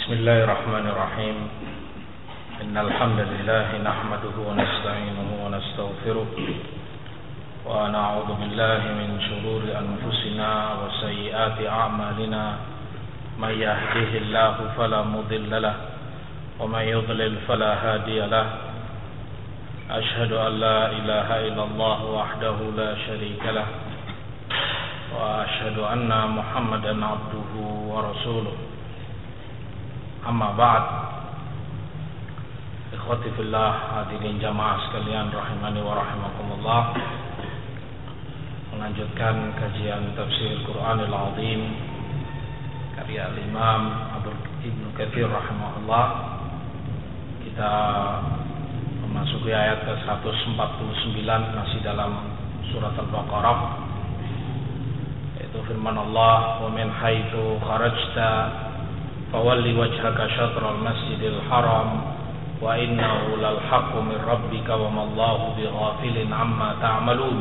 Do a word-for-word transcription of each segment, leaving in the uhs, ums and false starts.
بسم الله الرحمن الرحيم إن الحمد لله نحمده ونستعينه ونستغفره ونعوذ بالله من شرور أنفسنا وسيئات أعمالنا من يهده الله فلا مضل له ومن يضلل فلا هادي له أشهد أن لا إله إلا الله وحده لا شريك له وأشهد أن محمدا عبده ورسوله Amma ba'd. Ikhwati fillah, hadirin jamaah sekalian rahimani wa rahimakumullah. Melanjutkan kajian tafsir Quranil Azim karya Imam Ibnu Katsir rahimahullah. Kita memasuki ayat ke seratus empat puluh sembilan masih dalam surat Al-Baqarah, yaitu firman Allah, "Wa min haitsu kharajta fawalli wajhaka syatral masjidil haram wa innahu lal haqqu min rabbika wa mallahu bighafilin amma ta'malun."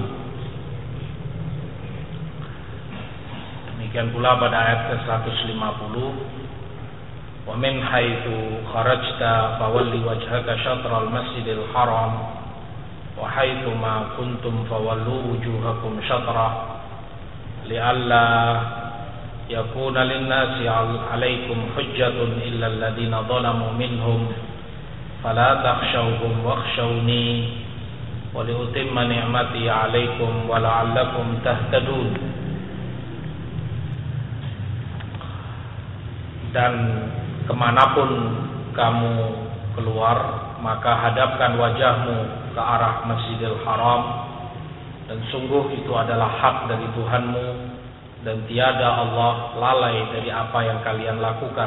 Demikian pula pada ayat ke seratus lima puluh, "Wa min haitsu kharajta fawalli wajhaka syatral masjidil haram wa haitsu ma kuntum fawallu wujuhakum syatrah li'alla yakuna linnasi 'alaikum hujjatun illa alladziina zalamu minhum fala takhshawhum wakhshawni wa liutimma ni'mati 'alaikum wa la'allakum tahtadun." Dan kemanapun kamu keluar, maka hadapkan wajahmu ke arah Masjidil Haram, dan sungguh itu adalah hak dari Tuhanmu, dan tiada Allah lalai dari apa yang kalian lakukan.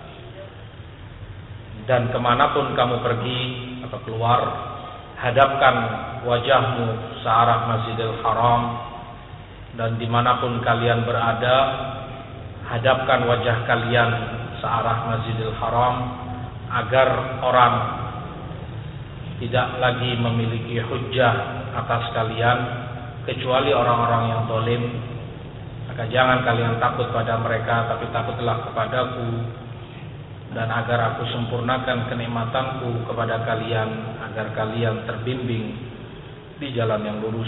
Dan kemanapun kamu pergi atau keluar, hadapkan wajahmu searah Masjidil Haram, dan dimanapun kalian berada, hadapkan wajah kalian searah Masjidil Haram, agar orang tidak lagi memiliki hujjah atas kalian kecuali orang-orang yang zalim. Maka jangan kalian takut pada mereka, tapi takutlah kepadaku, dan agar aku sempurnakan kenikmatanku kepada kalian, agar kalian terbimbing di jalan yang lurus.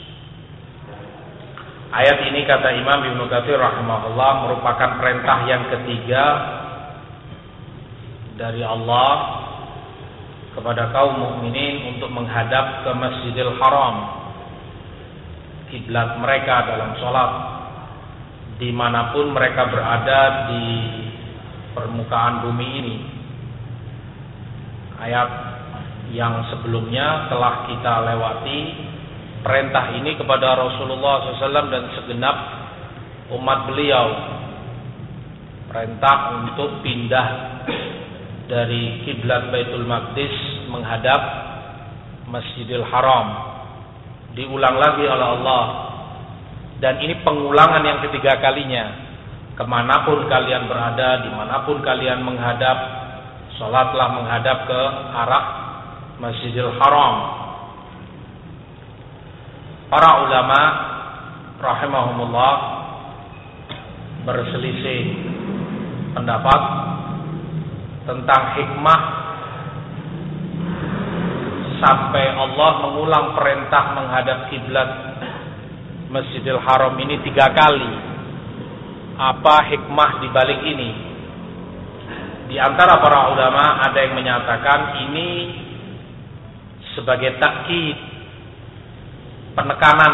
Ayat ini, kata Imam Ibnu Katsir rahimahullah, merupakan perintah yang ketiga dari Allah kepada kaum mukminin untuk menghadap ke Masjidil Haram, kiblat mereka dalam sholat, dimanapun mereka berada di permukaan bumi ini. Ayat yang sebelumnya telah kita lewati perintah ini kepada Rasulullah shallallahu alaihi wasallam dan segenap umat beliau, perintah untuk pindah dari kiblat Baitul Maqdis menghadap Masjidil Haram. Diulang lagi oleh Allah, dan ini pengulangan yang ketiga kalinya. Kemanapun kalian berada, dimanapun kalian menghadap, sholatlah menghadap ke arah Masjidil Haram. Para ulama rahimahumullah berselisih pendapat tentang hikmah sampai Allah mengulang perintah menghadap kiblat Masjidil Haram ini tiga kali. Apa hikmah di balik ini? Di antara para ulama ada yang menyatakan ini sebagai takkid, penekanan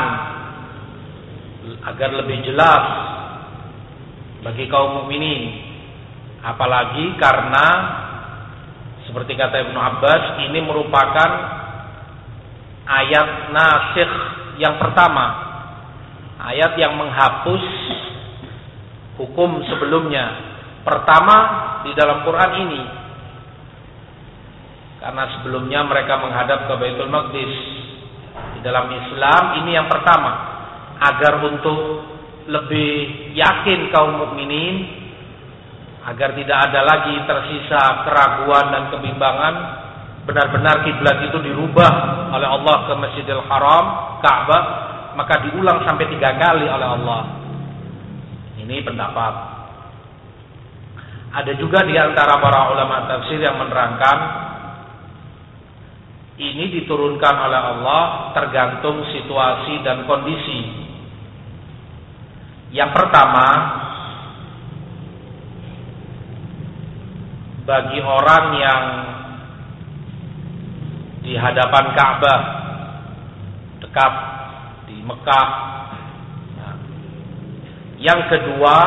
agar lebih jelas bagi kaum mukminin. Apalagi karena seperti kata Ibnu Abbas, ini merupakan ayat nasikh yang pertama, ayat yang menghapus hukum sebelumnya, pertama di dalam Quran ini. Karena sebelumnya mereka menghadap ke Baitul Maqdis. Di dalam Islam ini yang pertama, agar untuk lebih yakin kaum mukminin, agar tidak ada lagi tersisa keraguan dan kebimbangan, benar-benar kiblat itu dirubah oleh Allah ke Masjidil Haram, Ka'bah, maka diulang sampai tiga kali oleh Allah. Ini pendapat. Ada juga di antara para ulama tafsir yang menerangkan ini diturunkan oleh Allah tergantung situasi dan kondisi. Yang pertama, bagi orang yang di hadapan Ka'bah, dekat di Mekah. Nah, yang kedua,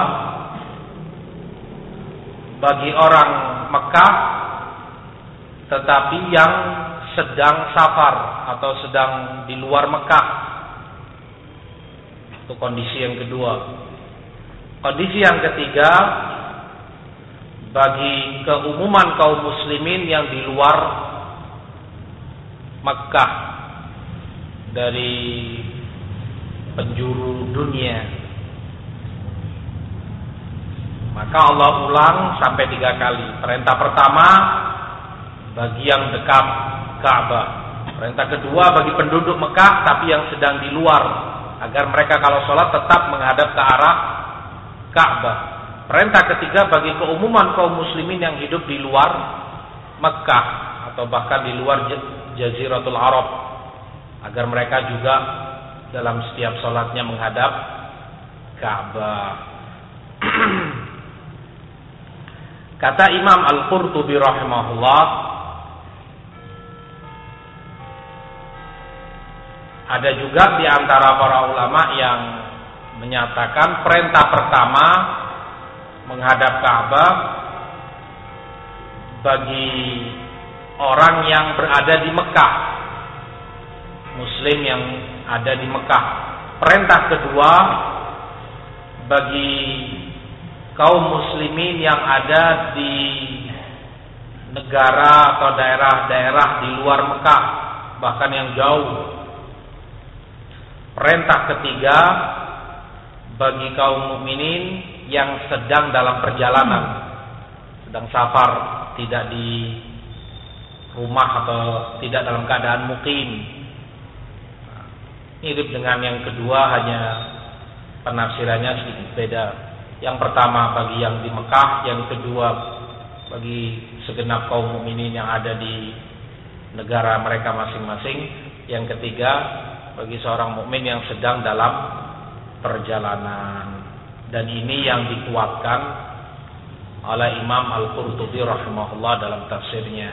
bagi orang Mekah tetapi yang sedang safar atau sedang di luar Mekah. Itu kondisi yang kedua. Kondisi yang ketiga, bagi keumuman kaum muslimin yang di luar Mekah dari penjuru dunia. Maka Allah ulang sampai tiga kali. Perintah pertama bagi yang dekat Ka'bah. Perintah kedua bagi penduduk Mekah tapi yang sedang di luar, agar mereka kalau sholat tetap menghadap ke arah Ka'bah. Perintah ketiga bagi keumuman kaum muslimin yang hidup di luar Mekah atau bahkan di luar Jaziratul Arab, agar mereka juga dalam setiap sholatnya menghadap Ka'bah. Kata Imam Al-Qurtubi rahimahullah, ada juga di antara para ulama yang menyatakan perintah pertama menghadap Ka'bah bagi orang yang berada di Mekah, muslim yang ada di Mekah. Perintah kedua bagi kaum muslimin yang ada di negara atau daerah-daerah di luar Mekah, bahkan yang jauh. Perintah ketiga bagi kaum mukminin yang sedang dalam perjalanan, sedang safar, tidak di rumah atau tidak dalam keadaan mukim. Mirip dengan yang kedua, hanya penafsirannya sedikit beda. Yang pertama bagi yang di Mekah, yang kedua bagi segenap kaum mukminin yang ada di negara mereka masing-masing, yang ketiga bagi seorang mukmin yang sedang dalam perjalanan. Dan ini yang dikuatkan oleh Imam Al-Qurtubi rahimahullah dalam tafsirnya.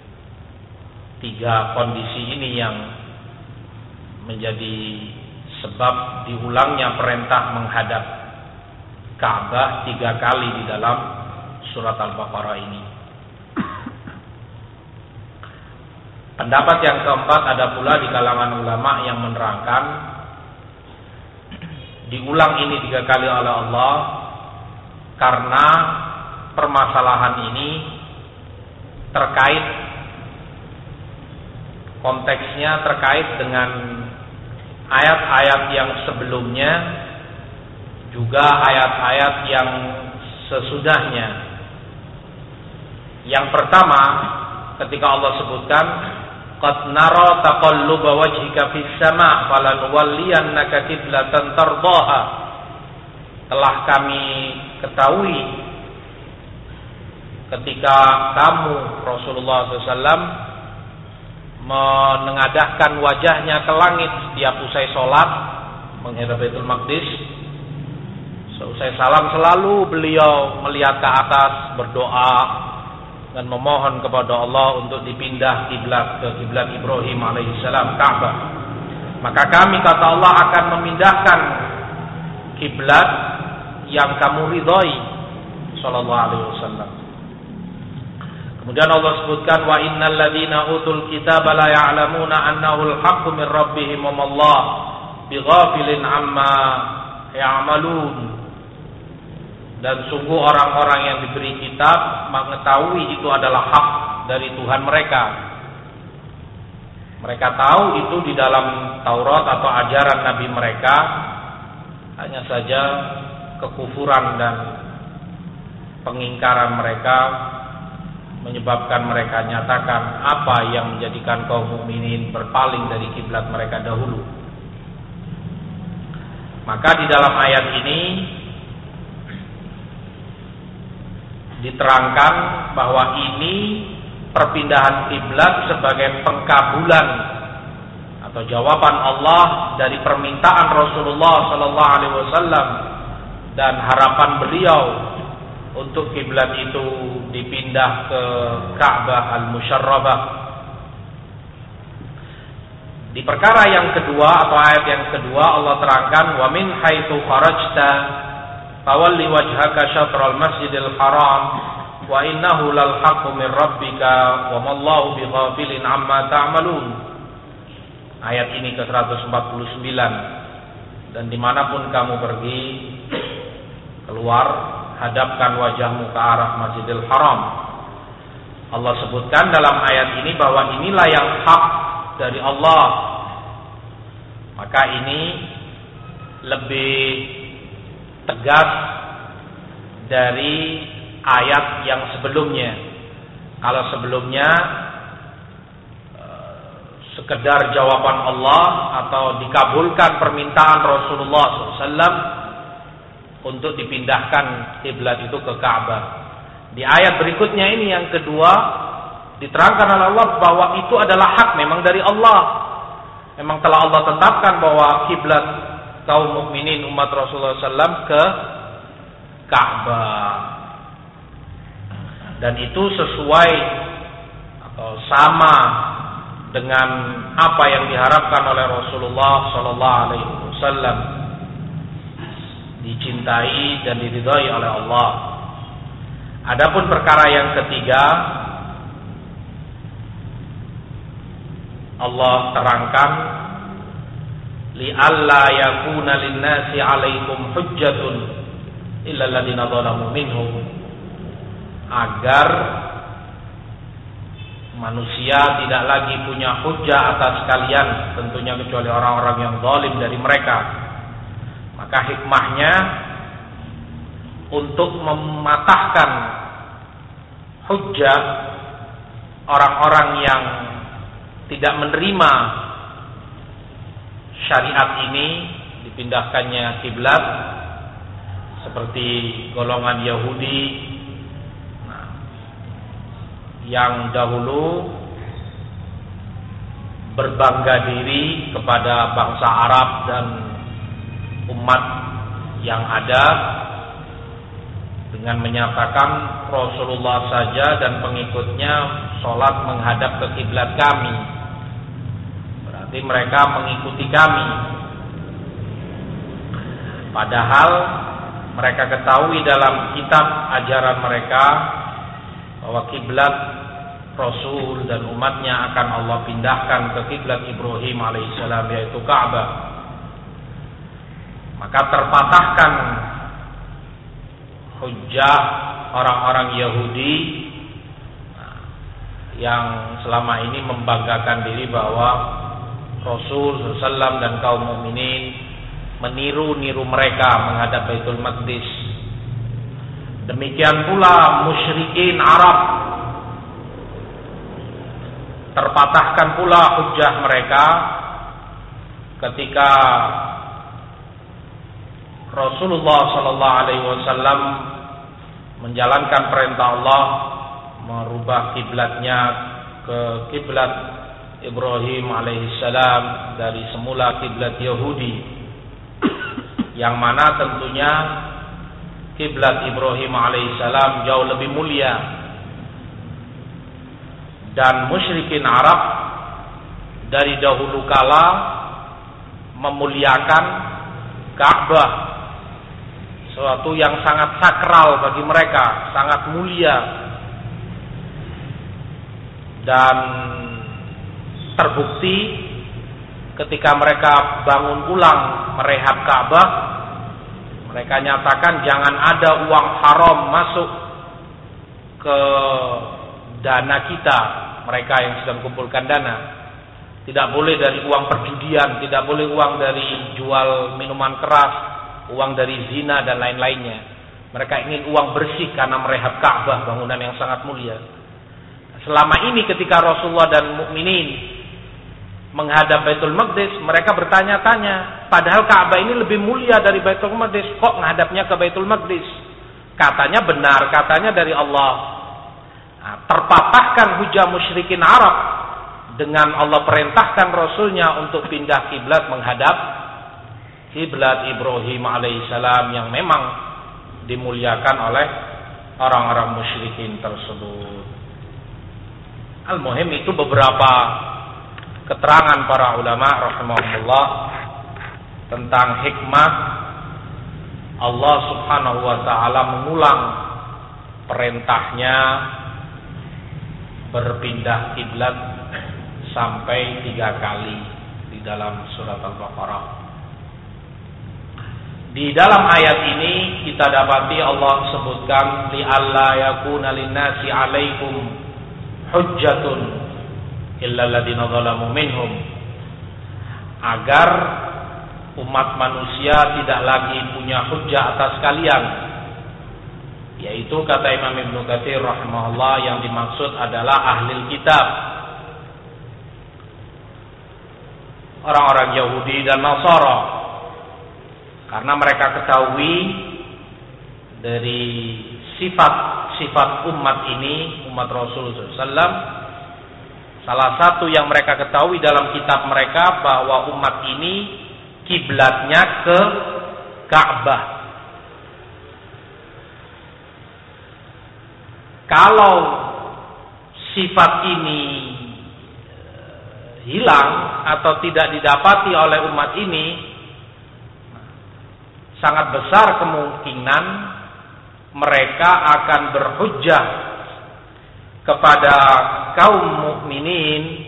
Tiga kondisi ini yang menjadi sebab diulangnya perintah menghadap Ka'bah tiga kali di dalam surat Al-Baqarah ini. Pendapat yang keempat, ada pula di kalangan ulama yang menerangkan diulang ini tiga kali oleh Allah karena permasalahan ini terkait, konteksnya terkait dengan ayat-ayat yang sebelumnya, juga ayat-ayat yang sesudahnya. Yang pertama, ketika Allah sebutkan qad nara taqalluba wajhika fis sama' falanuwalliyannaka qiblatan tardaha, telah kami ketahui ketika kamu Rasulullah shallallahu alaihi wasallam menengadahkan wajahnya ke langit setiap usai sholat menghadap Baitul Maqdis. Seusai salam selalu beliau melihat ke atas, berdoa dan memohon kepada Allah untuk dipindah kiblat ke kiblat Ibrahim alaihissalam, Ka'bah. Maka kami, kata Allah, akan memindahkan kiblat yang kamu ridhai, sallallahu alaihi wasallam. Kemudian Allah sebutkan, wa innal ladzina utul kitaba la ya'lamuna annahu al-haqqu min rabbihim wa Allah bighafilin amma ya'malun. Dan sungguh orang-orang yang diberi kitab mengetahui itu adalah hak dari Tuhan mereka. Mereka tahu itu di dalam Taurat atau ajaran Nabi mereka. Hanya saja kekufuran dan pengingkaran mereka menyebabkan mereka nyatakan apa yang menjadikan kaum mukminin berpaling dari kiblat mereka dahulu. Maka di dalam ayat ini diterangkan bahwa ini perpindahan kiblat sebagai pengkabulan atau jawaban Allah dari permintaan Rasulullah sallallahu alaihi wasallam dan harapan beliau untuk kiblat itu dipindah ke Ka'bah al-Musyarrafah. Di perkara yang kedua atau ayat yang kedua Allah terangkan wa min haitsu kharajta fawalli wajhaka syatral masjidil haram wa innahu lal haqqu min rabbika wa mallahu bighafilin amma ta'malun. Ayat ini ke seratus empat puluh sembilan. Dan dimanapun kamu pergi, keluar, hadapkan wajahmu ke arah Masjidil Haram. Allah sebutkan dalam ayat ini bahwa inilah yang hak dari Allah. Maka ini lebih tegas dari ayat yang sebelumnya. Kalau sebelumnya sekedar jawaban Allah atau dikabulkan permintaan Rasulullah shallallahu alaihi wasallam untuk dipindahkan kiblat itu ke Ka'bah. Di ayat berikutnya ini yang kedua diterangkan oleh Allah bahwa itu adalah hak memang dari Allah. Memang telah Allah tetapkan bahwa kiblat kaum mukminin umat Rasulullah shallallahu alaihi wasallam ke Ka'bah. Dan itu sesuai atau sama dengan apa yang diharapkan oleh Rasulullah sallallahu alaihi wasallam, dicintai dan diridhai oleh Allah. Adapun perkara yang ketiga, Allah terangkan li alla yakuna lin-nasi 'alaikum hujjatun illa alladziina dzalamu minhum, agar manusia tidak lagi punya hujjah atas kalian, tentunya kecuali orang-orang yang zalim dari mereka. Maka hikmahnya untuk mematahkan hujjah orang-orang yang tidak menerima syariat ini, dipindahkannya kiblat, seperti golongan Yahudi yang dahulu berbangga diri kepada bangsa Arab dan umat yang ada dengan menyatakan Rasulullah saja dan pengikutnya sholat menghadap ke kiblat kami, berarti mereka mengikuti kami. Padahal mereka ketahui dalam kitab ajaran mereka bahwa kiblat Rasul dan umatnya akan Allah pindahkan ke kiblat Ibrahim alaihissalam, yaitu Ka'bah. Maka terpatahkan hujjah orang-orang Yahudi yang selama ini membanggakan diri bahwa Rasul sallallahu alaihi wasallam dan kaum mukminin meniru-niru mereka menghadap Baitul Maqdis. Demikian pula musyrikin Arab, terpatahkan pula hujjah mereka ketika Rasulullah sallallahu alaihi wasallam menjalankan perintah Allah merubah kiblatnya ke kiblat Ibrahim alaihissalam dari semula kiblat Yahudi, yang mana tentunya kiblat Ibrahim alaihissalam jauh lebih mulia. Dan musyrikin Arab dari dahulu kala memuliakan Ka'bah, sesuatu yang sangat sakral bagi mereka, sangat mulia. Dan terbukti ketika mereka bangun ulang merehab Ka'bah, mereka nyatakan jangan ada uang haram masuk ke dana kita, mereka yang sedang kumpulkan dana. Tidak boleh dari uang perjudian, tidak boleh uang dari jual minuman keras, uang dari zina dan lain-lainnya. Mereka ingin uang bersih karena merehab Ka'bah, bangunan yang sangat mulia. Selama ini ketika Rasulullah dan mukminin menghadap Baitul Maqdis, mereka bertanya-tanya, padahal Ka'bah ini lebih mulia dari Baitul Maqdis, kok menghadapnya ke Baitul Maqdis? katanya benar, katanya dari Allah. Nah, terpatahkan hujah musyrikin Arab dengan Allah perintahkan Rasulnya untuk pindah kiblat menghadap kiblat Ibrahim alaihissalam yang memang dimuliakan oleh orang-orang musyrikin tersebut. Al-muhim itu beberapa keterangan para ulama rahimahullah tentang hikmah Allah subhanahu wa ta'ala mengulang perintahnya berpindah kiblat sampai tiga kali di dalam surat Al-Baqarah. Di dalam ayat ini kita dapati Allah sebutkan li'alla yakuna linnasi 'alaikum hujjatun illa alladziina zalamu minhum, agar umat manusia tidak lagi punya hujjah atas kalian, yaitu kata Imam Ibnu Katsir rahimahullah yang dimaksud adalah ahlul kitab, orang-orang Yahudi dan Nasara, karena mereka ketahui dari sifat-sifat umat ini, umat Rasulullah shallallahu alaihi wasallam, salah satu yang mereka ketahui dalam kitab mereka bahwa umat ini kiblatnya ke Ka'bah. Kalau sifat ini hilang atau tidak didapati oleh umat ini, sangat besar kemungkinan mereka akan berhujjah kepada kaum mukminin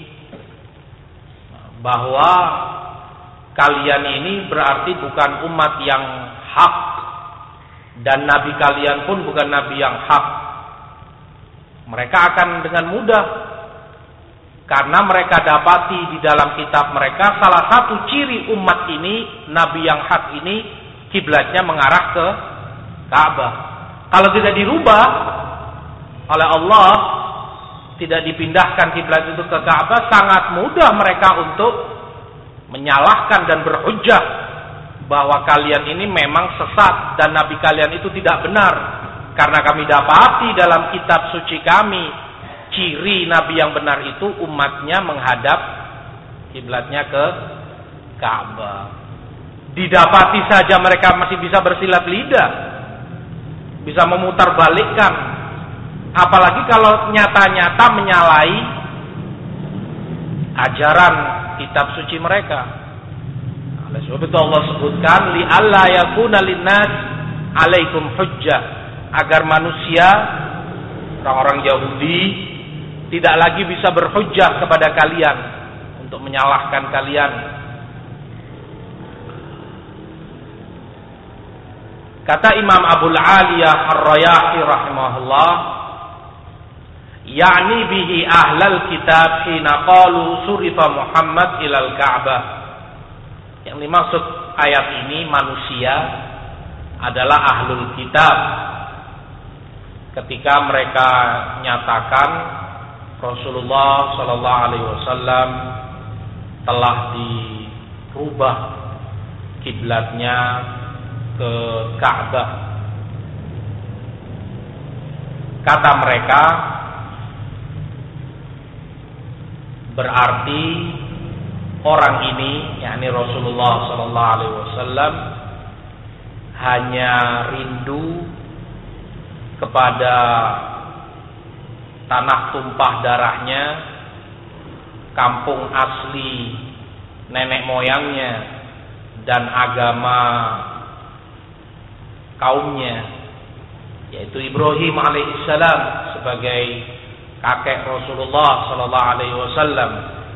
bahwa kalian ini berarti bukan umat yang hak dan nabi kalian pun bukan nabi yang hak. Mereka akan dengan mudah, karena mereka dapati di dalam kitab mereka salah satu ciri umat ini, nabi yang hak ini, kiblatnya mengarah ke Ka'bah. Kalau tidak dirubah oleh Allah, tidak dipindahkan kiblat itu ke Ka'bah, sangat mudah mereka untuk menyalahkan dan berhujjah bahwa kalian ini memang sesat dan nabi kalian itu tidak benar, karena kami dapati dalam kitab suci kami ciri nabi yang benar itu umatnya menghadap kiblatnya ke Ka'bah. Didapati saja mereka masih bisa bersilat lidah, bisa memutarbalikkan, apalagi kalau nyata-nyata menyalahi ajaran kitab suci mereka. Oleh sebab itu Allah sebutkan li alla yakuna linnas 'alaikum hujjah, agar manusia, orang-orang Yahudi, tidak lagi bisa berhujjah kepada kalian untuk menyalahkan kalian. Kata Imam Abul Aliyah Ar-Rayahi rahimahullah, yakni bihi ahlal kitab hina qalu surifa Muhammad ilal Ka'bah. Yang dimaksud ayat ini manusia adalah ahlul kitab ketika mereka nyatakan Rasulullah sallallahu alaihi wasallam telah dirubah kiblatnya ke Ka'bah. Kata mereka, berarti orang ini, yakni Rasulullah sallallahu alaihi wasallam, hanya rindu kepada tanah tumpah darahnya, kampung asli nenek moyangnya, dan agama kaumnya, yaitu Ibrahim alaihissalam sebagai kakek Rasulullah sallallahu alaihi wasallam.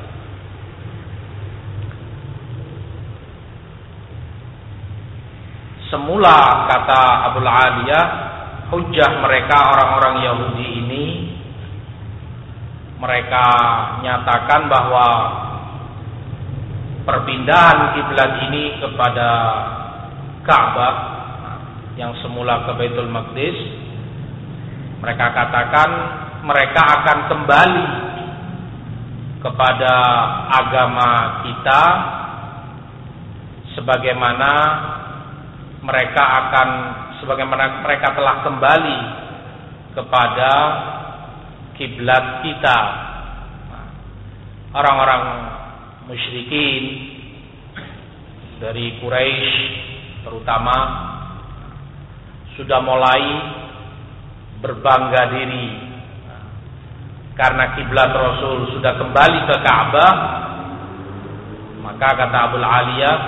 Semula, kata Abul Aliyah, hujjah mereka orang-orang Yahudi ini, mereka nyatakan bahwa perpindahan kiblat ini kepada Ka'bah yang semula ke Baitul Maqdis, mereka katakan mereka akan kembali kepada agama kita sebagaimana mereka akan sebagaimana mereka telah kembali kepada kiblat kita. Orang-orang musyrikin dari Quraisy terutama sudah mulai berbangga diri karena kiblat Rasul sudah kembali ke Ka'bah. Maka kata Abul Aliyah,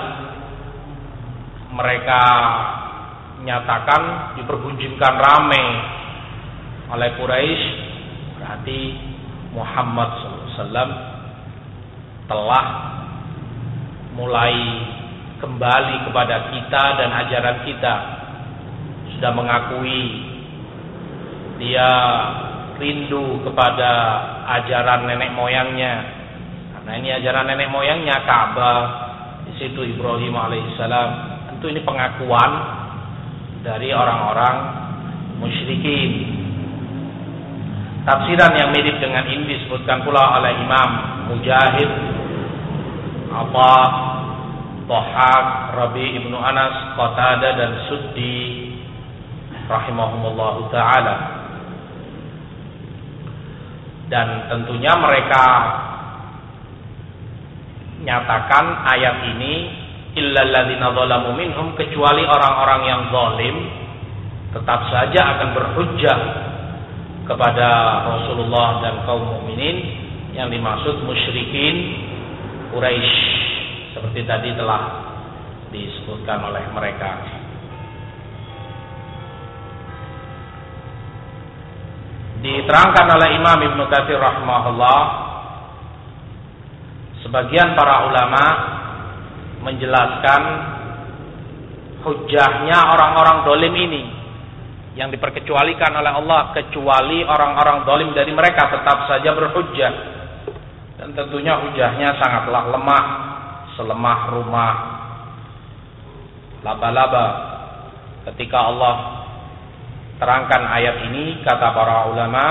mereka nyatakan dipergunjingkan ramai oleh Quraisy, berarti Muhammad shallallahu alaihi wasallam telah mulai kembali kepada kita dan ajaran kita, sudah mengakui dia rindu kepada ajaran nenek moyangnya, karena ini ajaran nenek moyangnya Ka'bah, di situ Ibrahim alaihissalam. Tentu ini pengakuan dari orang-orang musyrikin. Tafsiran yang mirip dengan ini disebutkan pula oleh Imam Mujahid, Atha, Dhahhak, Rabi ibnu Anas, Qatadah dan Suddi rahimahumullahu ta'ala. Dan tentunya mereka nyatakan ayat ini illal ladzina zalamu minhum, kecuali orang-orang yang zalim tetap saja akan berhujjah kepada Rasulullah dan kaum mukminin, yang dimaksud musyrikin Quraisy seperti tadi telah disebutkan oleh mereka. Diterangkan oleh Imam Ibnu Katsir rahimahullah, sebagian para ulama menjelaskan hujjahnya orang-orang dolim ini yang diperkecualikan oleh Allah, kecuali orang-orang dolim dari mereka tetap saja berhujjah, dan tentunya hujjahnya sangatlah lemah, selemah rumah laba-laba. Ketika Allah terangkan ayat ini, kata para ulama,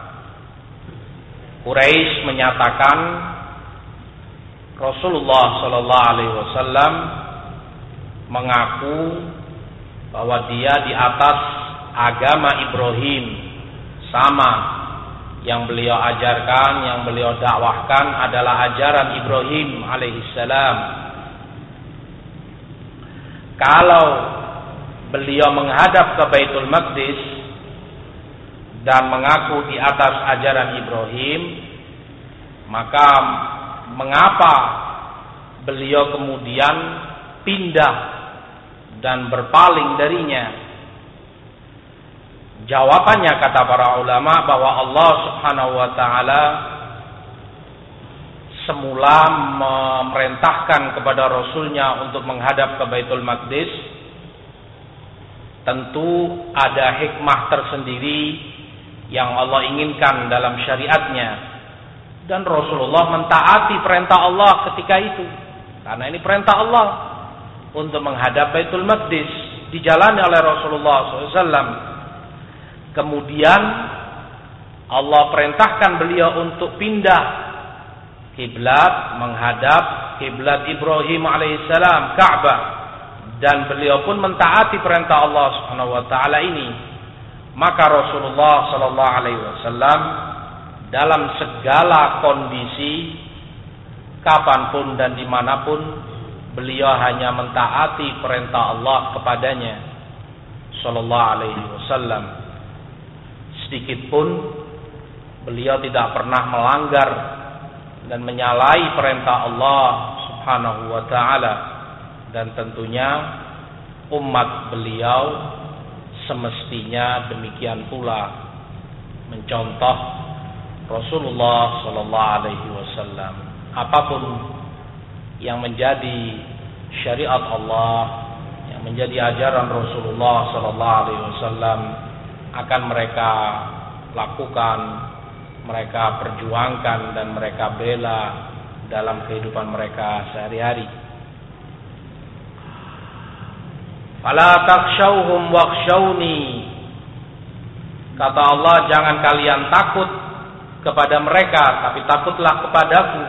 Quraisy menyatakan Rasulullah Shallallahu Alaihi Wasallam mengaku bahwa dia di atas agama Ibrahim, sama yang beliau ajarkan, yang beliau dakwahkan adalah ajaran Ibrahim alaihissalam. Kalau beliau menghadap ke Baitul Maqdis dan mengaku di atas ajaran Ibrahim, maka mengapa beliau kemudian pindah dan berpaling darinya? Jawabannya, kata para ulama, bahwa Allah Subhanahu wa taala semula memerintahkan kepada Rasulnya untuk menghadap ke Baitul Maqdis. Tentu ada hikmah tersendiri yang Allah inginkan dalam syariatnya, dan Rasulullah mentaati perintah Allah ketika itu, karena ini perintah Allah untuk menghadap Baitul Maqdis, dijalani oleh Rasulullah shallallahu alaihi wasallam. Kemudian Allah perintahkan beliau untuk pindah kiblat, menghadap kiblat Ibrahim alaihissalam, Ka'bah, dan beliau pun mentaati perintah Allah Subhanahu wa taala ini. Maka Rasulullah sallallahu alaihi wasallam dalam segala kondisi, kapanpun dan dimanapun, beliau hanya mentaati perintah Allah kepadanya sallallahu alaihi wasallam. Sedikit pun beliau tidak pernah melanggar dan menyalahi perintah Allah Subhanahu wa taala, dan tentunya umat beliau semestinya demikian pula mencontoh Rasulullah sallallahu alaihi wasallam. Apapun yang menjadi syariat Allah, yang menjadi ajaran Rasulullah sallallahu alaihi wasallam, akan mereka lakukan, mereka perjuangkan, dan mereka bela dalam kehidupan mereka sehari-hari. Fala takshawhum wakhshawni, kata Allah, jangan kalian takut kepada mereka, tapi takutlah kepadaku.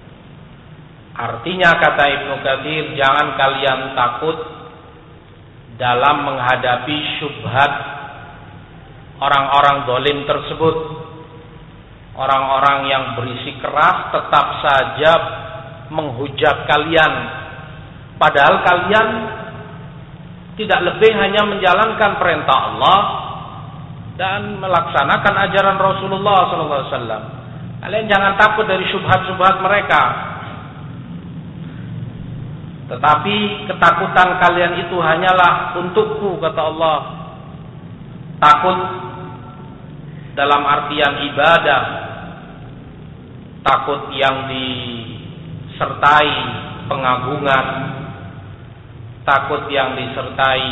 Artinya, kata Ibnu Katsir, jangan kalian takut dalam menghadapi syubhat orang-orang zalim tersebut. Orang-orang yang berisi keras tetap saja menghujat kalian, padahal kalian tidak lebih hanya menjalankan perintah Allah dan melaksanakan ajaran Rasulullah sallallahu alaihi wasallam. Kalian jangan takut dari syubhat-syubhat mereka. Tetapi ketakutan kalian itu hanyalah untukku, kata Allah. Takut dalam artian ibadah, takut yang disertai pengagungan, takut yang disertai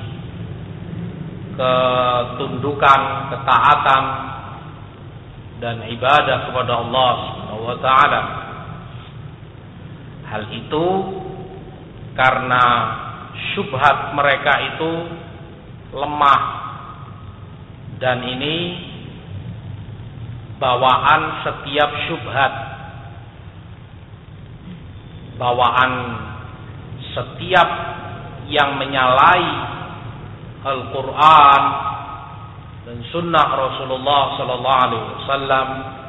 ketundukan, ketaatan dan ibadah kepada Allah Subhanahu wa taala. Hal itu karena syubhat mereka itu lemah, dan ini bawaan setiap syubhat, bawaan setiap yang menyalahi Al-Quran dan Sunnah Rasulullah Sallallahu Alaihi Wasallam,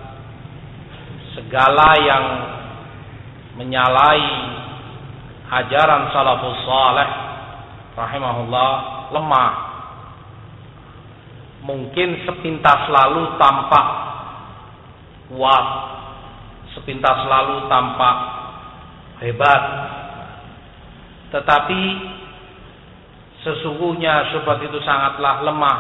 segala yang menyalahi ajaran salafus saleh rahimahullah lemah. Mungkin sepintas lalu tampak kuat, sepintas lalu tampak hebat, tetapi sesungguhnya syubhat itu sangatlah lemah.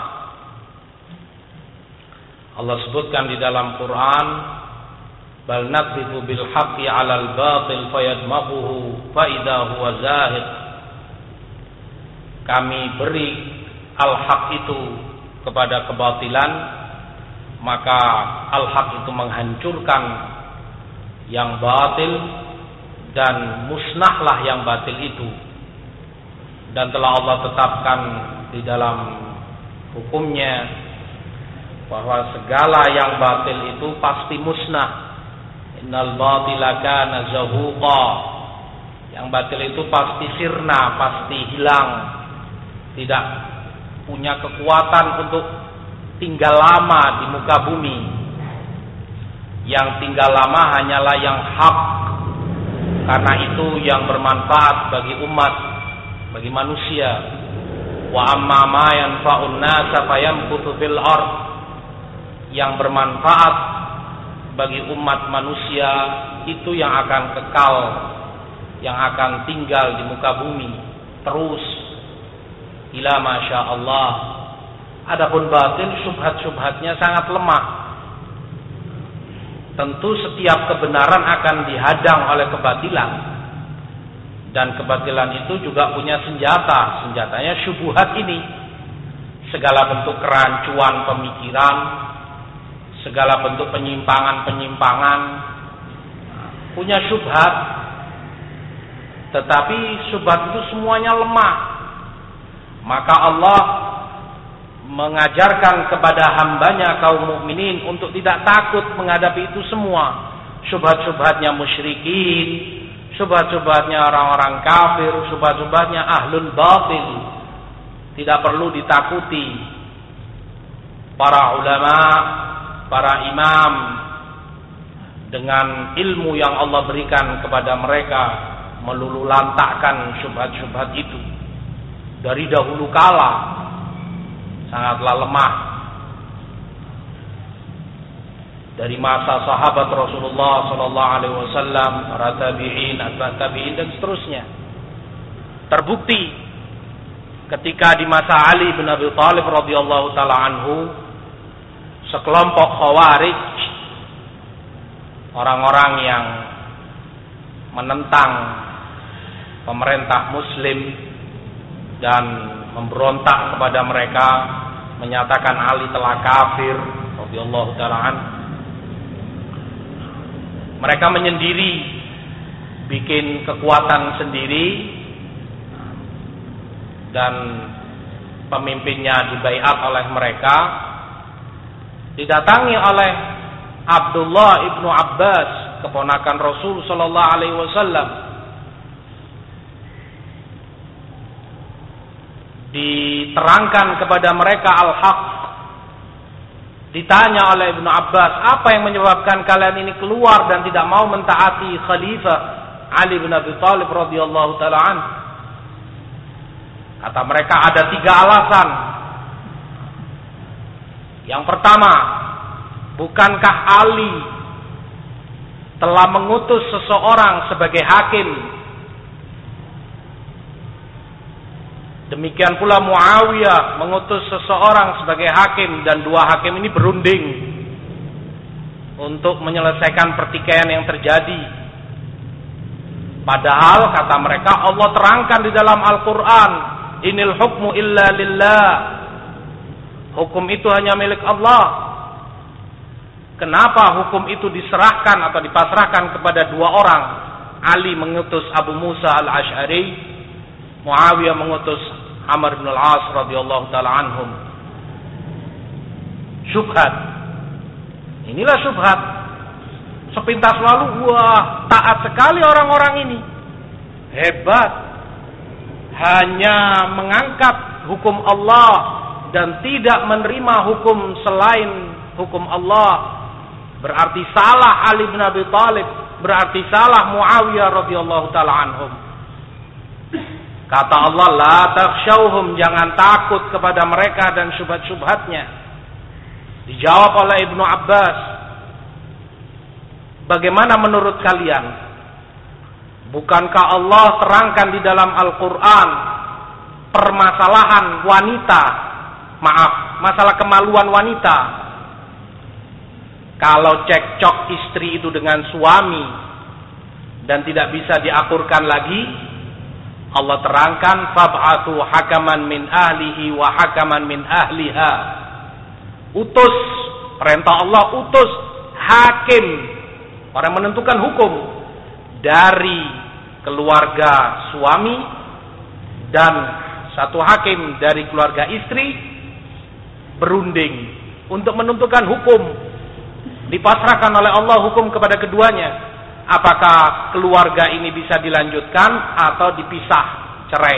Allah sebutkan di dalam Quran, bal nadhifu bil haqqi 'alal batil fayadmaghuhu fa idza huwa zahiq. Kami beri al-haq itu kepada kebatilan, maka al-haq itu menghancurkan yang batil dan musnahlah yang batil itu. Dan telah Allah tetapkan di dalam hukumnya bahwa segala yang batil itu pasti musnah. Innal batila kana zahuqa. Yang batil itu pasti sirna, pasti hilang, tidak punya kekuatan untuk tinggal lama di muka bumi. Yang tinggal lama hanyalah yang hak, karena itu yang bermanfaat bagi umat, bagi manusia. Wa amma ma yanfa'un nasa fayamkuthu fil ard. Yang bermanfaat bagi umat manusia itu yang akan kekal, yang akan tinggal di muka bumi terus ila masya Allah. Adapun batil, syubhat-syubhatnya sangat lemah. Tentu setiap kebenaran akan dihadang oleh kebatilan, dan kebatilan itu juga punya senjata. Senjatanya syubhat ini. Segala bentuk kerancuan pemikiran, segala bentuk penyimpangan-penyimpangan punya syubhat. Tetapi syubhat itu semuanya lemah. Maka Allah mengajarkan kepada hambanya kaum mukminin untuk tidak takut menghadapi itu semua. Syubhat-syubhatnya musyrikin, syubhat-syubhatnya orang-orang kafir, syubhat-syubhatnya ahlul batil, tidak perlu ditakuti. Para ulama, para imam, dengan ilmu yang Allah berikan kepada mereka, melulu lantakkan syubhat-syubhat itu dari dahulu kala. Sangatlah lemah. Dari masa sahabat Rasulullah sallallahu alaihi wasallam, para tabi'in, atba' tabi'in dan seterusnya. Terbukti ketika di masa Ali bin Abi Thalib radhiyallahu taala anhu, sekelompok khawarij, orang-orang yang menentang pemerintah muslim dan memberontak kepada mereka, menyatakan Ali telah kafir radhiyallahu taala an. Mereka menyendiri, bikin kekuatan sendiri, dan pemimpinnya dibaiat oleh mereka. Didatangi oleh Abdullah ibnu Abbas, keponakan Rasul sallallahu alaihi wasallam. diterangkan kepada mereka al-haq. Ditanya oleh Ibnu Abbas, apa yang menyebabkan kalian ini keluar dan tidak mau mentaati Khalifah Ali bin Abi Thalib radhiyallahu taala an? Kata mereka ada tiga alasan. Yang pertama, bukankah Ali telah mengutus seseorang sebagai hakim? Demikian pula Muawiyah mengutus seseorang sebagai hakim, dan dua hakim ini berunding untuk menyelesaikan pertikaian yang terjadi. Padahal kata mereka Allah terangkan di dalam Al-Quran, inil hukmu illa lillah, hukum itu hanya milik Allah. Kenapa hukum itu diserahkan atau dipasrahkan kepada dua orang? Ali mengutus Abu Musa al-Ash'ari, Muawiyah mengutus Amr bin al-As radhiyallahu taala anhum. Syubhat. Inilah syubhat. Sepintas lalu, wah, taat sekali orang-orang ini. Hebat. Hanya mengangkat hukum Allah dan tidak menerima hukum selain hukum Allah. Berarti salah Ali bin Abi Thalib, berarti salah Muawiyah radhiyallahu taala anhum. Kata Allah, la takhshawhum, jangan takut kepada mereka dan syubhat-syubhatnya. Dijawab oleh Ibnu Abbas, bagaimana menurut kalian? Bukankah Allah terangkan di dalam Al-Quran permasalahan wanita, maaf, masalah kemaluan wanita. Kalau cekcok istri itu dengan suami dan tidak bisa diakurkan lagi, Allah terangkan fab'atu hakaman min ahlihi wa hakaman min ahliha. Utus, perintah Allah, utus hakim, orang menentukan hukum dari keluarga suami dan satu hakim dari keluarga istri, berunding untuk menentukan hukum. Dipasrahkan oleh Allah hukum kepada keduanya. Apakah keluarga ini bisa dilanjutkan atau dipisah, cerai?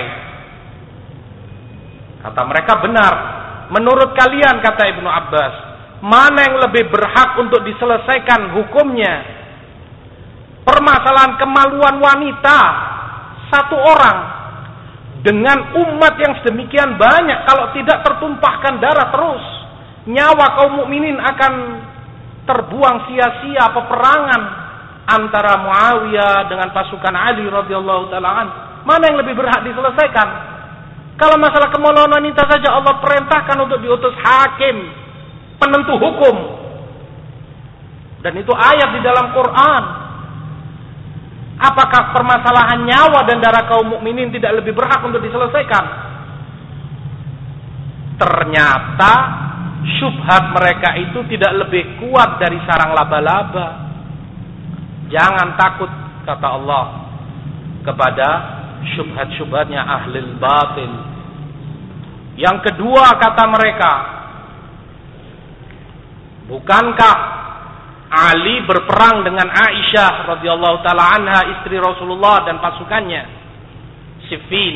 Kata mereka, benar. Menurut kalian, kata Ibnu Abbas, mana yang lebih berhak untuk diselesaikan hukumnya? Permasalahan kemaluan wanita satu orang dengan umat yang sedemikian banyak, kalau tidak tertumpahkan darah terus, nyawa kaum mukminin akan terbuang sia-sia peperangan antara Muawiyah dengan pasukan Ali radhiyallahu taala an. Mana yang lebih berhak diselesaikan? Kalau masalah kemaluan wanita saja Allah perintahkan untuk diutus hakim, penentu hukum. Dan itu ayat di dalam Quran. Apakah permasalahan nyawa dan darah kaum mukminin tidak lebih berhak untuk diselesaikan? Ternyata syubhat mereka itu tidak lebih kuat dari sarang laba-laba. Jangan takut, kata Allah, kepada syubhat-syubhatnya ahlul batil. Yang kedua, kata mereka, bukankah Ali berperang dengan Aisyah radhiyallahu taala anha, istri Rasulullah dan pasukannya, Siffin?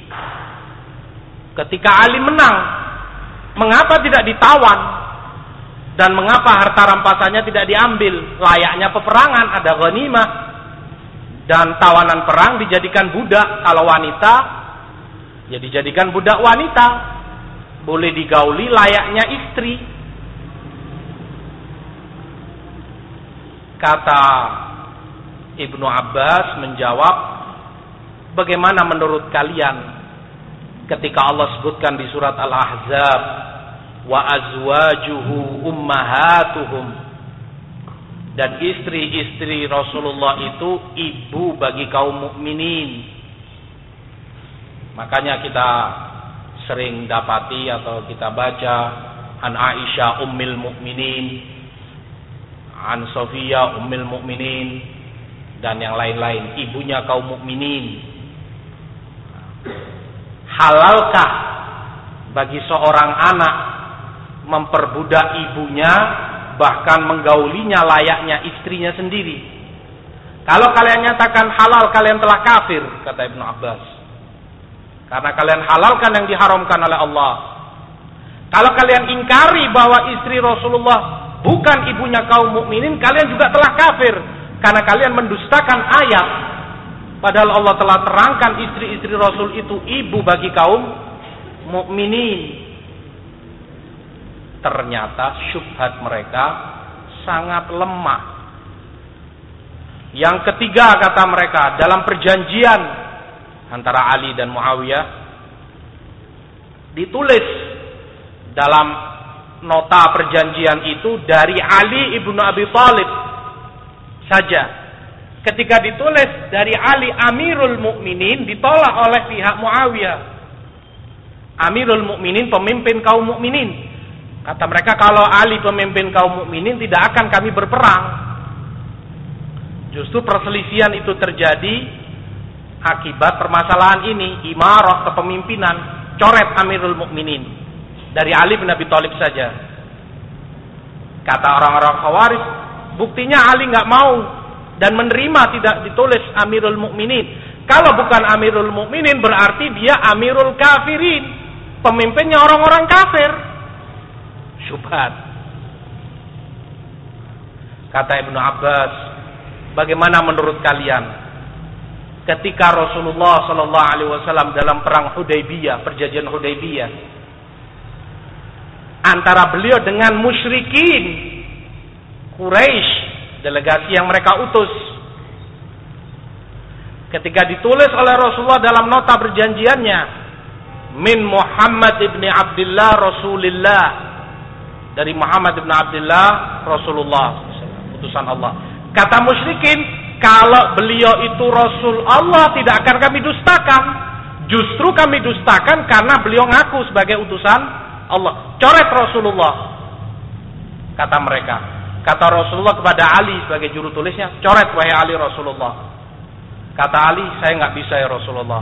Ketika Ali menang, mengapa tidak ditawan? Dan mengapa harta rampasannya tidak diambil? Layaknya peperangan, ada ghanimah. Dan tawanan perang dijadikan budak. Kalau wanita, ya dijadikan budak wanita. Boleh digauli layaknya istri. Kata Ibnu Abbas menjawab, bagaimana menurut kalian ketika Allah sebutkan di surat Al-Ahzab, wa azwajuhu ummahatuhum, dan istri-istri Rasulullah itu ibu bagi kaum mukminin. Makanya kita sering dapati atau kita baca an Aisyah ummil mukminin, an Sofia ummil mukminin, dan yang lain-lain, ibunya kaum mukminin. Halalkah bagi seorang anak memperbudak ibunya, bahkan menggaulinya layaknya istrinya sendiri? Kalau kalian nyatakan halal, kalian telah kafir, kata Ibnu Abbas. Karena kalian halalkan yang diharamkan oleh Allah. Kalau kalian ingkari bahwa istri Rasulullah bukan ibunya kaum mukminin, kalian juga telah kafir. Karena kalian mendustakan ayat. Padahal Allah telah terangkan istri-istri Rasul itu ibu bagi kaum mukminin. Ternyata syubhat mereka sangat lemah. Yang ketiga kata mereka, dalam perjanjian antara Ali dan Muawiyah ditulis dalam nota perjanjian itu dari Ali ibnu Abi Thalib saja. Ketika ditulis dari Ali Amirul Mukminin, ditolak oleh pihak Muawiyah. Amirul Mukminin, pemimpin kaum mukminin. Kata mereka, kalau Ali pemimpin kaum mukminin, tidak akan kami berperang. Justru perselisihan itu terjadi akibat permasalahan ini, imarah kepemimpinan, coret Amirul Mukminin dari Ali bin Abi Thalib saja. Kata orang-orang Khawarij, buktinya Ali nggak mau dan menerima tidak ditulis Amirul Mukminin. Kalau bukan Amirul Mukminin berarti dia Amirul Kafirin, pemimpinnya orang-orang kafir. Syubhat. Kata Ibnu Abbas, bagaimana menurut kalian ketika Rasulullah Sallallahu Alaihi Wasallam dalam perang Hudaybiyah, perjanjian Hudaybiyah, antara beliau dengan musyrikin Quraisy, delegasi yang mereka utus, ketika ditulis oleh Rasulullah dalam nota perjanjiannya, min Muhammad ibni Abdullah Rasulillah, dari Muhammad ibn Abdullah Rasulullah, utusan Allah. Kata musyrikin, kalau beliau itu Rasul Allah, tidak akan kami dustakan. Justru kami dustakan karena beliau ngaku sebagai utusan Allah. Coret Rasulullah, kata mereka. Kata Rasulullah kepada Ali sebagai juru tulisnya, coret wahai Ali Rasulullah. Kata Ali, saya nggak bisa ya Rasulullah.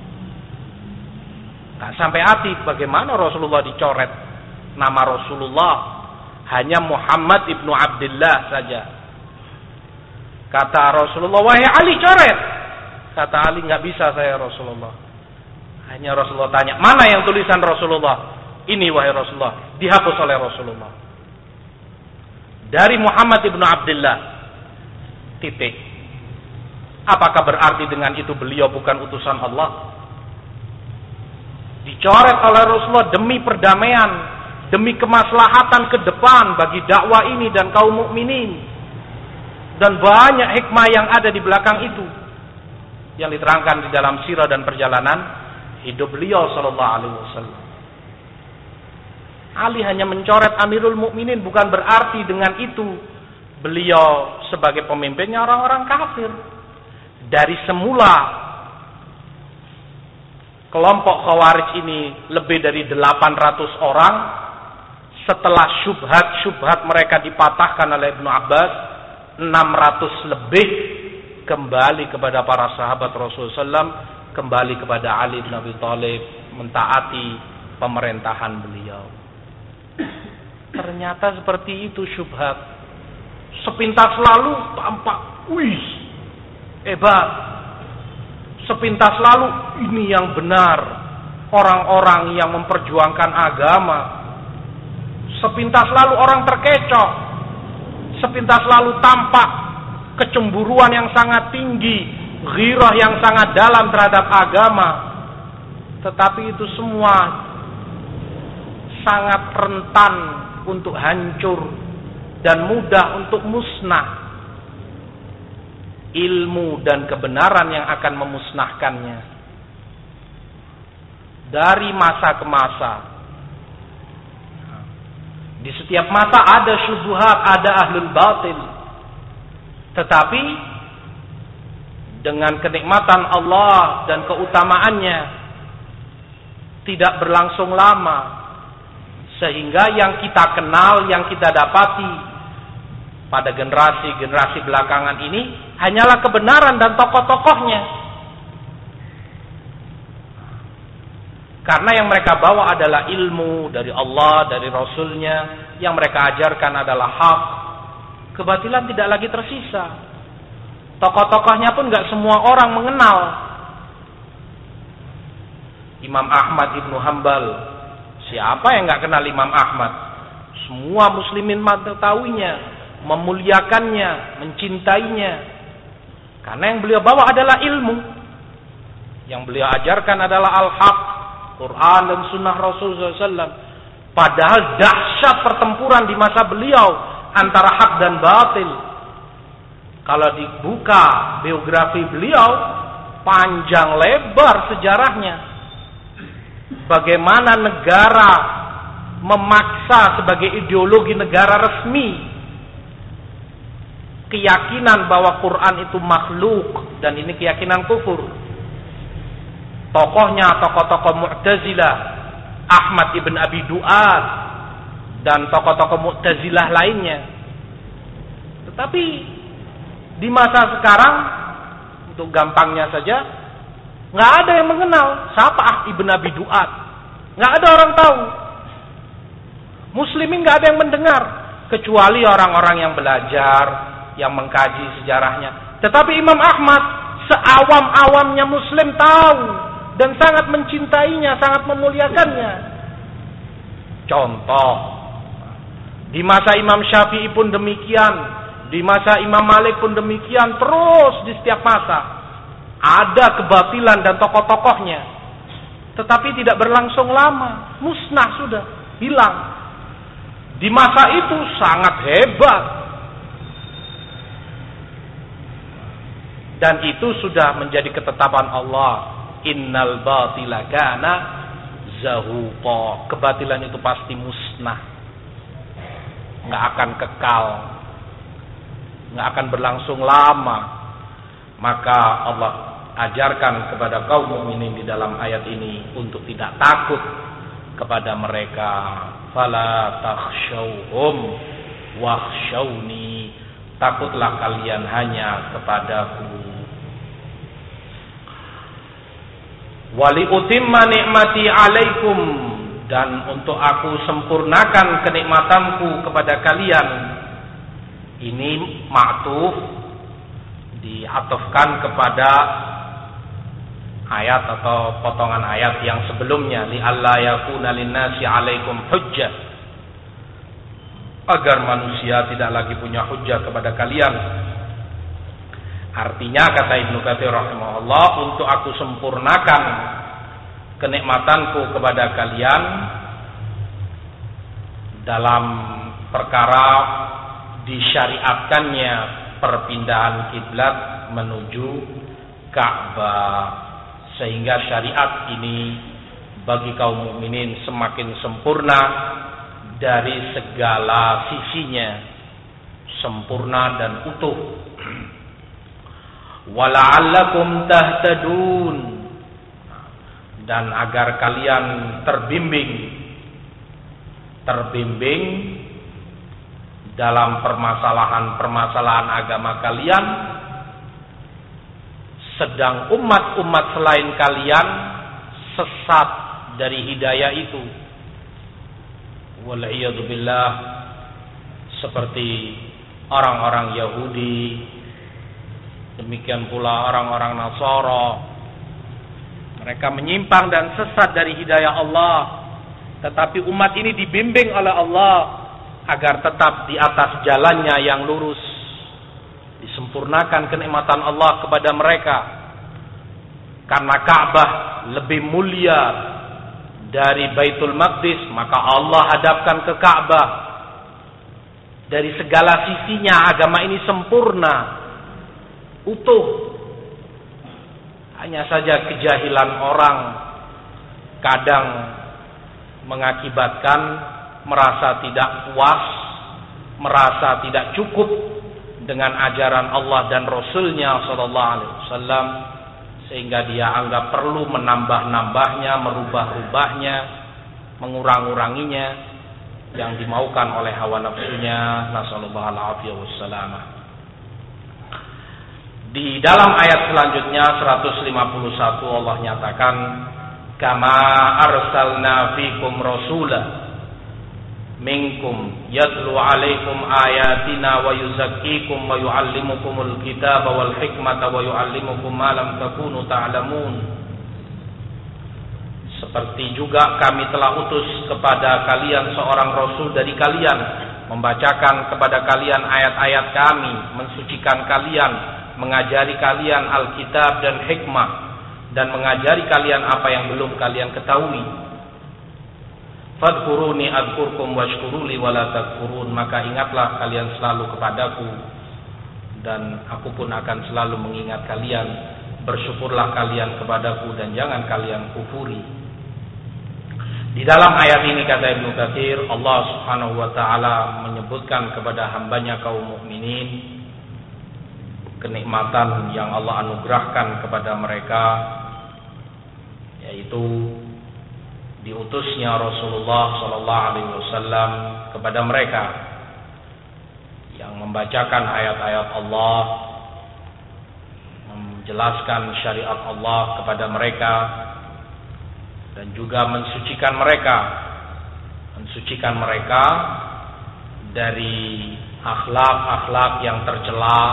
Nggak sampai hati, bagaimana Rasulullah dicoret nama Rasulullah, hanya Muhammad ibnu Abdullah saja. Kata Rasulullah, wahai Ali coret. Kata Ali, nggak bisa saya Rasulullah. Hanya Rasulullah tanya, mana yang tulisan Rasulullah? Ini wahai Rasulullah, dihapus oleh Rasulullah. Dari Muhammad ibnu Abdullah, titik. Apakah berarti dengan itu beliau bukan utusan Allah? Dicoret oleh Rasulullah demi perdamaian, demi kemaslahatan ke depan bagi dakwah ini dan kaum mukminin. Dan banyak hikmah yang ada di belakang itu yang diterangkan di dalam sirah dan perjalanan hidup beliau sallallahu alaihi wasallam. Ali hanya mencoret Amirul Mukminin, bukan berarti dengan itu beliau sebagai pemimpinnya orang-orang kafir. Dari semula kelompok Khawarij ini lebih dari delapan ratus orang, setelah syubhat-syubhat mereka dipatahkan oleh Ibnu Abbas, enam ratus lebih kembali kepada para sahabat Rasulullah sallallahu alaihi wasallam, kembali kepada Ali bin Abi Thalib, mentaati pemerintahan beliau. Ternyata seperti itu syubhat. Sepintas lalu tampak, wih, hebat. Sepintas lalu ini yang benar, orang-orang yang memperjuangkan agama. Sepintas lalu orang terkecoh. Sepintas lalu tampak kecemburuan yang sangat tinggi, ghirah yang sangat dalam terhadap agama. Tetapi itu semua sangat rentan untuk hancur dan mudah untuk musnah. Ilmu dan kebenaran yang akan memusnahkannya. Dari masa ke masa, di setiap masa ada syubhat, ada ahlul batil. Tetapi dengan kenikmatan Allah dan keutamaannya tidak berlangsung lama. Sehingga yang kita kenal, yang kita dapati pada generasi-generasi belakangan ini hanyalah kebenaran dan tokoh-tokohnya. Karena yang mereka bawa adalah ilmu dari Allah, dari Rasulnya. Yang mereka ajarkan adalah hak. Kebatilan tidak lagi tersisa. Tokoh-tokohnya pun gak semua orang mengenal. Imam Ahmad Ibnu Hanbal. Siapa yang nggak kenal Imam Ahmad? Semua muslimin mengetahuinya, memuliakannya, mencintainya. Karena yang beliau bawa adalah ilmu. Yang beliau ajarkan adalah al-haq, Quran dan sunnah Rasulullah sallallahu alaihi wasallam. Padahal dahsyat pertempuran di masa beliau antara hak dan batil. Kalau dibuka biografi beliau, panjang lebar sejarahnya. Bagaimana negara memaksa sebagai ideologi negara resmi keyakinan bahwa Quran itu makhluk, dan ini keyakinan kufur. Tokohnya tokoh-tokoh Mu'tazilah, Ahmad ibn Abi Du'ad, dan tokoh-tokoh Mu'tazilah lainnya. Tetapi di masa sekarang, untuk gampangnya saja, nggak ada yang mengenal siapa Ahmad ibn Abi Du'ad. Nggak ada orang tahu. Muslimin nggak ada yang mendengar, kecuali orang-orang yang belajar, yang mengkaji sejarahnya. Tetapi Imam Ahmad, seawam-awamnya Muslim tahu dan sangat mencintainya, sangat memuliakannya. Contoh, di masa Imam Syafi'i pun demikian, di masa Imam Malik pun demikian, terus di setiap masa ada kebatilan dan tokoh-tokohnya. Tetapi tidak berlangsung lama, musnah sudah, hilang. Di masa itu sangat hebat. Dan itu sudah menjadi ketetapan Allah. Innal batila kana zahuqa. Kebatilan itu pasti musnah. Nggak akan kekal. Nggak akan berlangsung lama. Maka Allah ajarkan kepada kaum mukminin di dalam ayat ini untuk tidak takut kepada mereka. Fala takhshawhum wakhshawni. Takutlah kalian hanya kepadaku. Wali utimma nikmati alaikum, dan untuk aku sempurnakan kenikmatanku kepada kalian. Ini ma'tuf, diatofkan kepada ayat atau potongan ayat yang sebelumnya, li alla yakuna linnasi alaikum hujjah, agar manusia tidak lagi punya hujjah kepada kalian. Artinya, kata Ibnu Katsir rahimahullah, untuk aku sempurnakan kenikmatanku kepada kalian dalam perkara disyariatkannya perpindahan kiblat menuju Ka'bah, sehingga syariat ini bagi kaum mukminin semakin sempurna dari segala sisinya, sempurna dan utuh. Wala'allakum tahtadun, dan agar kalian terbimbing terbimbing dalam permasalahan-permasalahan agama kalian, sedang umat-umat selain kalian sesat dari hidayah itu. Wal'iyadzubillah, seperti orang-orang Yahudi, demikian pula orang-orang Nasara. Mereka menyimpang dan sesat dari hidayah Allah. Tetapi umat ini dibimbing oleh Allah agar tetap di atas jalannya yang lurus. Disempurnakan kenikmatan Allah kepada mereka. Karena Ka'bah lebih mulia dari Baitul Maqdis, maka Allah hadapkan ke Ka'bah. Dari segala sisinya agama ini sempurna, utuh. Hanya saja kejahilan orang kadang mengakibatkan merasa tidak puas, merasa tidak cukup dengan ajaran Allah dan Rasulnya sallallahu alaihi wasallam, sehingga dia anggap perlu menambah-nambahnya, merubah-rubahnya, mengurang-uranginya yang dimaukan oleh hawa nafsunya. Nasallallahu alaihi wasallam. Di dalam ayat selanjutnya seratus lima puluh satu Allah nyatakan, kama arsalna fikum rasula minkum yatlu alaikum ayatina wa yuzakkikum wa yuallimukumul kitaba wal hikmata wa yuallimukum ma lam takunu ta'lamun. Seperti juga kami telah utus kepada kalian seorang rasul dari kalian, membacakan kepada kalian ayat-ayat kami, mensucikan kalian, mengajari kalian Alkitab dan hikmah, dan mengajari kalian apa yang belum kalian ketahui. Fadhkuruni adhkurkum washkuruli wala takfurun. Maka ingatlah kalian selalu kepadaku, dan aku pun akan selalu mengingat kalian. Bersyukurlah kalian kepadaku dan jangan kalian kufuri. Di dalam ayat ini, kata Ibnu Katsir, Allah Subhanahu wa taala menyebutkan kepada hambanya kaum mukminin kenikmatan yang Allah anugerahkan kepada mereka, yaitu diutusnya Rasulullah sallallahu alaihi wasallam kepada mereka yang membacakan ayat-ayat Allah, menjelaskan syariat Allah kepada mereka, dan juga mensucikan mereka, mensucikan mereka dari akhlak-akhlak yang tercela,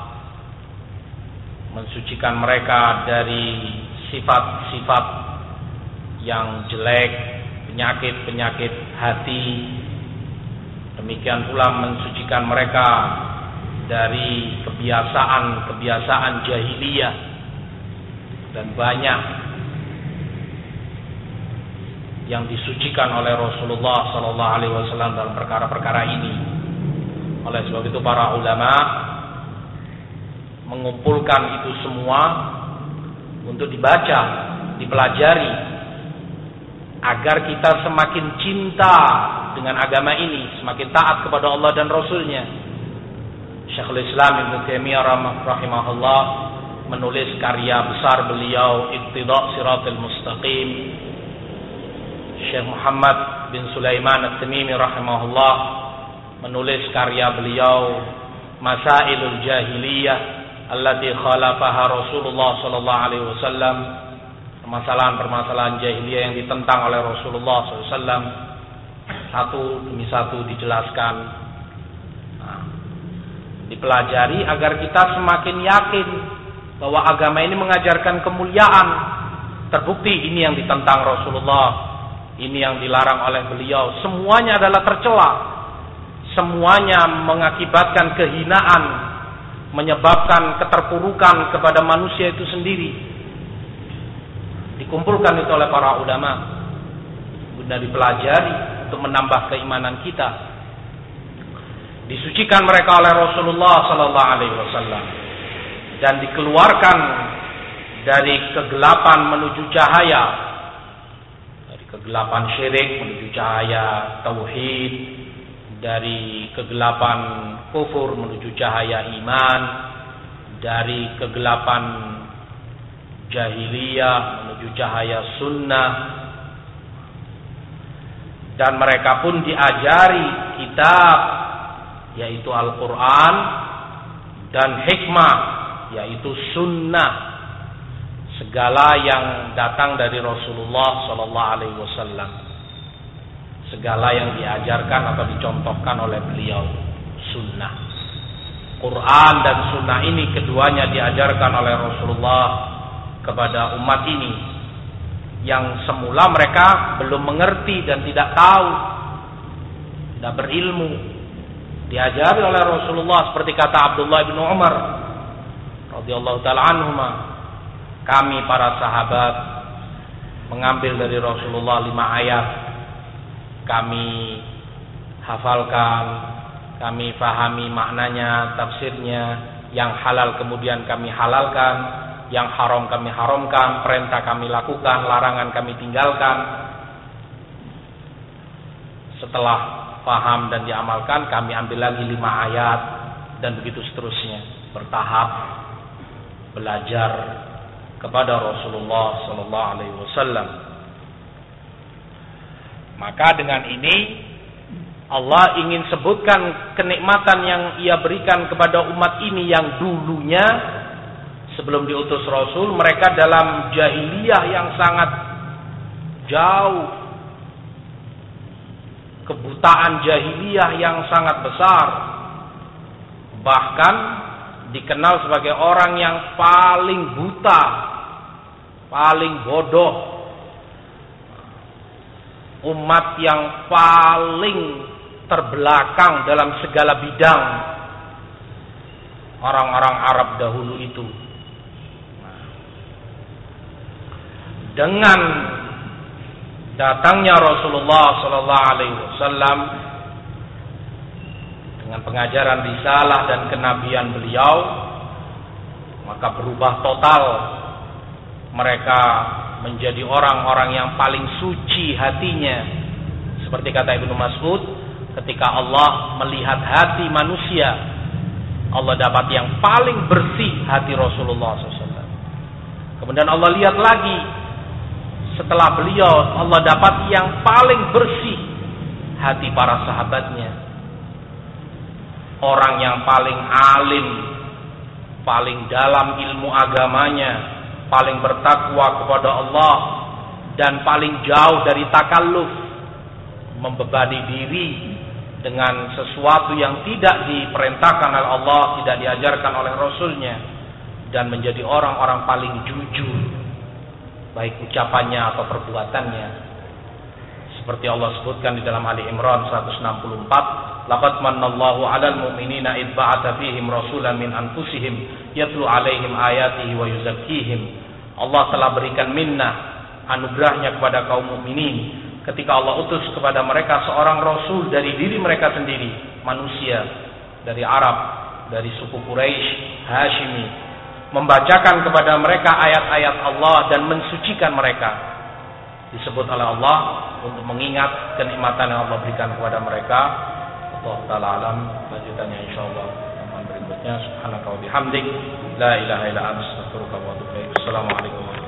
mensucikan mereka dari sifat-sifat yang jelek, penyakit-penyakit hati. Demikian pula mensucikan mereka dari kebiasaan-kebiasaan jahiliyah, dan banyak yang disucikan oleh Rasulullah sallallahu alaihi wasallam dalam perkara-perkara ini. Oleh sebab itu para ulama mengumpulkan itu semua untuk dibaca, dipelajari, agar kita semakin cinta dengan agama ini, semakin taat kepada Allah dan Rasulnya. Syekhul Islam Ibnu Taimiyah rahimahullah menulis karya besar beliau, Iqtida' Shiratal Mustaqim. Syekh Muhammad bin Sulaiman At-Tamimi rahimahullah menulis karya beliau, Masailul Jahiliyah allati khalafaha Rasulullah sallallahu alaihi wasallam, permasalahan-permasalahan jahiliyah yang ditentang oleh Rasulullah sallallahu alaihi wasallam, satu demi satu dijelaskan, nah, dipelajari agar kita semakin yakin bahwa agama ini mengajarkan kemuliaan. Terbukti ini yang ditentang Rasulullah, ini yang dilarang oleh beliau, semuanya adalah tercela, semuanya mengakibatkan kehinaan, menyebabkan keterpurukan kepada manusia itu sendiri. Dikumpulkan itu oleh para ulama guna dipelajari untuk menambah keimanan kita. Disucikan mereka oleh Rasulullah sallallahu alaihi wasallam dan dikeluarkan dari kegelapan menuju cahaya, dari kegelapan syirik menuju cahaya tauhid, dari kegelapan kufur menuju cahaya iman, dari kegelapan jahiliyah menuju cahaya sunnah. Dan mereka pun diajari kitab, yaitu Al-Quran, dan hikmah, yaitu sunnah, segala yang datang dari Rasulullah sallallahu alaihi wasallam, segala yang diajarkan atau dicontohkan oleh beliau, sunnah. Quran dan sunnah ini keduanya diajarkan oleh Rasulullah kepada umat ini yang semula mereka belum mengerti dan tidak tahu, tidak berilmu. Diajari oleh Rasulullah, seperti kata Abdullah bin Umar radhiyallahu taala anhuma, kami para sahabat mengambil dari Rasulullah lima ayat, kami hafalkan, kami fahami maknanya, tafsirnya, yang halal kemudian kami halalkan, yang haram kami haramkan, perintah kami lakukan, larangan kami tinggalkan. Setelah paham dan diamalkan, kami ambil lagi lima ayat, dan begitu seterusnya, bertahap belajar kepada Rasulullah sallallahu alaihi wasallam. Maka dengan ini Allah ingin sebutkan kenikmatan yang Ia berikan kepada umat ini yang dulunya sebelum diutus Rasul mereka dalam jahiliyah yang sangat jauh, kebutaan jahiliyah yang sangat besar, bahkan dikenal sebagai orang yang paling buta, paling bodoh, umat yang paling terbelakang dalam segala bidang orang-orang Arab dahulu itu. Dengan datangnya Rasulullah sallallahu alaihi wasallam dengan pengajaran risalah dan kenabian beliau, maka berubah total. Mereka menjadi orang-orang yang paling suci hatinya. Seperti kata Ibnu Mas'ud, ketika Allah melihat hati manusia, Allah dapat yang paling bersih hati Rasulullah sallallahu alaihi wasallam. Kemudian Allah lihat lagi, setelah beliau, Allah dapat yang paling bersih hati para sahabatnya. Orang yang paling alim, paling dalam ilmu agamanya, paling bertakwa kepada Allah, dan paling jauh dari takalluf, membebani diri dengan sesuatu yang tidak diperintahkan oleh Allah, tidak diajarkan oleh Rasulnya, dan menjadi orang-orang paling jujur, baik ucapannya atau perbuatannya. Seperti Allah sebutkan di dalam Ali Imran seratus enam puluh empat, laqad manallahu 'alal mu'minina id ba'atsa fihim rasulan min anfusihim yatlu 'alaihim ayatihi wa yuzakkihim. Allah telah berikan minnah, anugerahnya kepada kaum mukminin ketika Allah utus kepada mereka seorang rasul dari diri mereka sendiri, manusia dari Arab, dari suku Quraisy, Hashimi, membacakan kepada mereka ayat-ayat Allah dan mensucikan mereka. Disebut oleh Allah untuk mengingat kenikmatan yang Allah berikan kepada mereka. Allah Ta'ala alam. Lanjutannya insyaallah teman berikutnya. Subhanaka wa bihamdik, la ilaha illa anta, astaghfiruka wa atubu ilaik. Assalamualaikum warahmatullahi wabarakatuh.